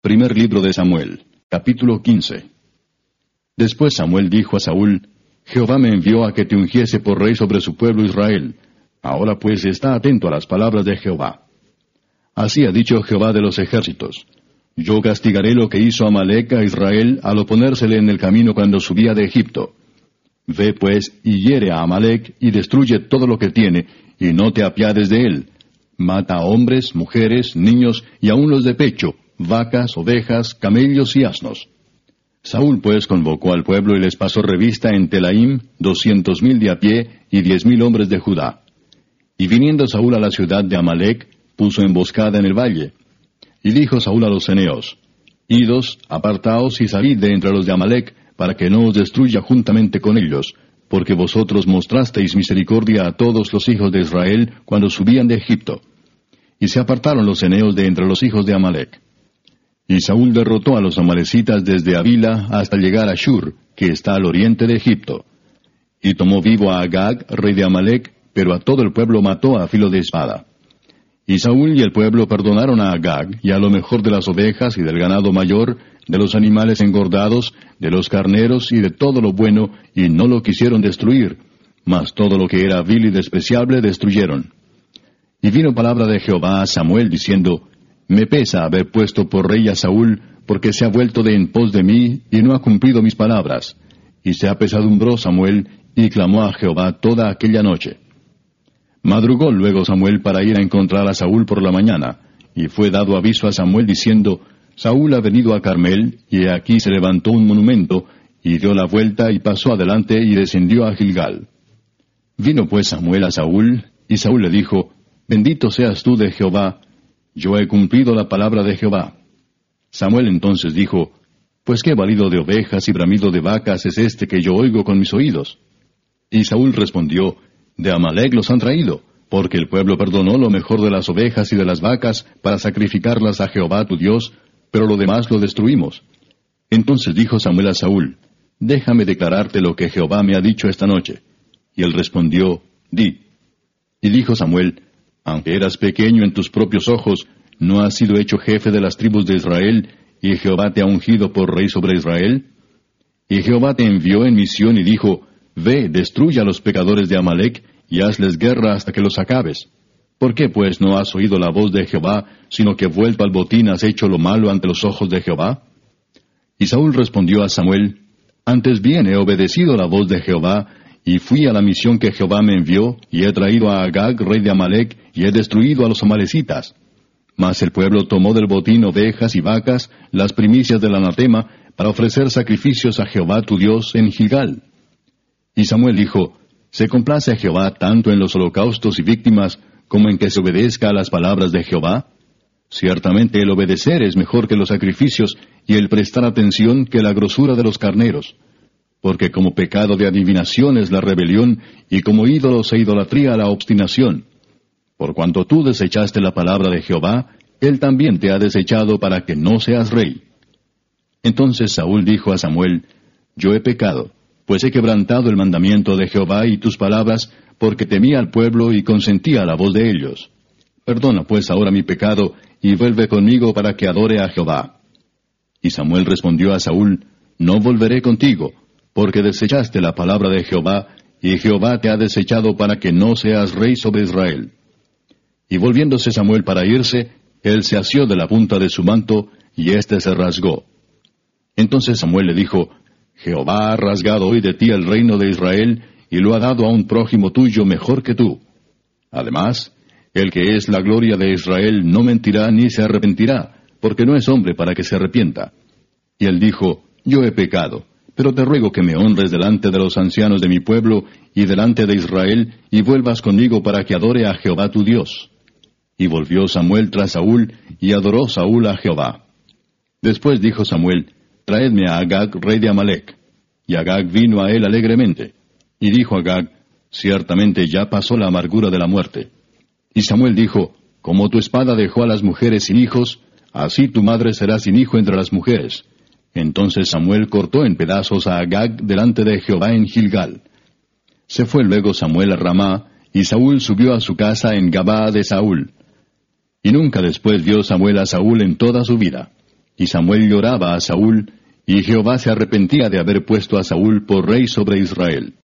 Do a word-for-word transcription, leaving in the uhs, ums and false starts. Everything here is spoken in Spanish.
Primer libro de Samuel, capítulo quince. Después Samuel dijo a Saúl: Jehová me envió a que te ungiese por rey sobre su pueblo Israel. Ahora pues está atento a las palabras de Jehová. Así ha dicho Jehová de los ejércitos: Yo castigaré lo que hizo Amalec a Israel al oponérsele en el camino cuando subía de Egipto. Ve pues y hiere a Amalec y destruye todo lo que tiene, y no te apiades de él. Mata a hombres, mujeres, niños y aun los de pecho, vacas, ovejas, camellos y asnos. Saúl pues convocó al pueblo y les pasó revista en Telaim, doscientos mil de a pie y diez mil hombres de Judá. Y viniendo Saúl a la ciudad de Amalec, puso emboscada en el valle. Y dijo Saúl a los ceneos: Idos, apartaos y salid de entre los de Amalec, para que no os destruya juntamente con ellos, porque vosotros mostrasteis misericordia a todos los hijos de Israel cuando subían de Egipto. Y se apartaron los ceneos de entre los hijos de Amalec. Y Saúl derrotó a los amalecitas desde Avila hasta llegar a Shur, que está al oriente de Egipto. Y tomó vivo a Agag, rey de Amalec, pero a todo el pueblo mató a filo de espada. Y Saúl y el pueblo perdonaron a Agag, y a lo mejor de las ovejas y del ganado mayor, de los animales engordados, de los carneros y de todo lo bueno, y no lo quisieron destruir, mas todo lo que era vil y despreciable destruyeron. Y vino palabra de Jehová a Samuel diciendo: Me pesa haber puesto por rey a Saúl, porque se ha vuelto de en pos de mí, y no ha cumplido mis palabras. Y se apesadumbró Samuel, y clamó a Jehová toda aquella noche. Madrugó luego Samuel para ir a encontrar a Saúl por la mañana, y fue dado aviso a Samuel diciendo: Saúl ha venido a Carmel, y aquí se levantó un monumento, y dio la vuelta y pasó adelante y descendió a Gilgal. Vino pues Samuel a Saúl, y Saúl le dijo: Bendito seas tú de Jehová, yo he cumplido la palabra de Jehová. Samuel entonces dijo: Pues qué balido de ovejas y bramido de vacas es este que yo oigo con mis oídos. Y Saúl respondió: De Amalec los han traído, porque el pueblo perdonó lo mejor de las ovejas y de las vacas para sacrificarlas a Jehová tu Dios, pero lo demás lo destruimos. Entonces dijo Samuel a Saúl: Déjame declararte lo que Jehová me ha dicho esta noche. Y él respondió: Di. Y dijo Samuel: Aunque eras pequeño en tus propios ojos, ¿no has sido hecho jefe de las tribus de Israel, y Jehová te ha ungido por rey sobre Israel? Y Jehová te envió en misión y dijo: Ve, destruye a los pecadores de Amalec, y hazles guerra hasta que los acabes. ¿Por qué pues no has oído la voz de Jehová, sino que vuelto al botín has hecho lo malo ante los ojos de Jehová? Y Saúl respondió a Samuel: Antes bien he obedecido la voz de Jehová, y fui a la misión que Jehová me envió, y he traído a Agag, rey de Amalec, y he destruido a los amalecitas. Mas el pueblo tomó del botín ovejas y vacas, las primicias del anatema, para ofrecer sacrificios a Jehová tu Dios en Gilgal. Y Samuel dijo: ¿Se complace Jehová tanto en los holocaustos y víctimas, como en que se obedezca a las palabras de Jehová? Ciertamente el obedecer es mejor que los sacrificios, y el prestar atención que la grosura de los carneros. Porque como pecado de adivinación es la rebelión, y como ídolos e idolatría la obstinación. Por cuanto tú desechaste la palabra de Jehová, él también te ha desechado para que no seas rey. Entonces Saúl dijo a Samuel: Yo he pecado, pues he quebrantado el mandamiento de Jehová y tus palabras, porque temí al pueblo y consentí a la voz de ellos. Perdona pues ahora mi pecado, y vuelve conmigo para que adore a Jehová. Y Samuel respondió a Saúl: No volveré contigo, porque desechaste la palabra de Jehová, y Jehová te ha desechado para que no seas rey sobre Israel. Y volviéndose Samuel para irse, él se asió de la punta de su manto, y éste se rasgó. Entonces Samuel le dijo: Jehová ha rasgado hoy de ti el reino de Israel, y lo ha dado a un prójimo tuyo mejor que tú. Además, el que es la gloria de Israel no mentirá ni se arrepentirá, porque no es hombre para que se arrepienta. Y él dijo: Yo he pecado, pero te ruego que me honres delante de los ancianos de mi pueblo y delante de Israel, y vuelvas conmigo para que adore a Jehová tu Dios. Y volvió Samuel tras Saúl, y adoró Saúl a Jehová. Después dijo Samuel: Traedme a Agag, rey de Amalec. Y Agag vino a él alegremente. Y dijo Agag: Ciertamente ya pasó la amargura de la muerte. Y Samuel dijo: Como tu espada dejó a las mujeres sin hijos, así tu madre será sin hijo entre las mujeres. Entonces Samuel cortó en pedazos a Agag delante de Jehová en Gilgal. Se fue luego Samuel a Ramá, y Saúl subió a su casa en Gabaa de Saúl. Y nunca después vio Samuel a Saúl en toda su vida. Y Samuel lloraba a Saúl, y Jehová se arrepentía de haber puesto a Saúl por rey sobre Israel.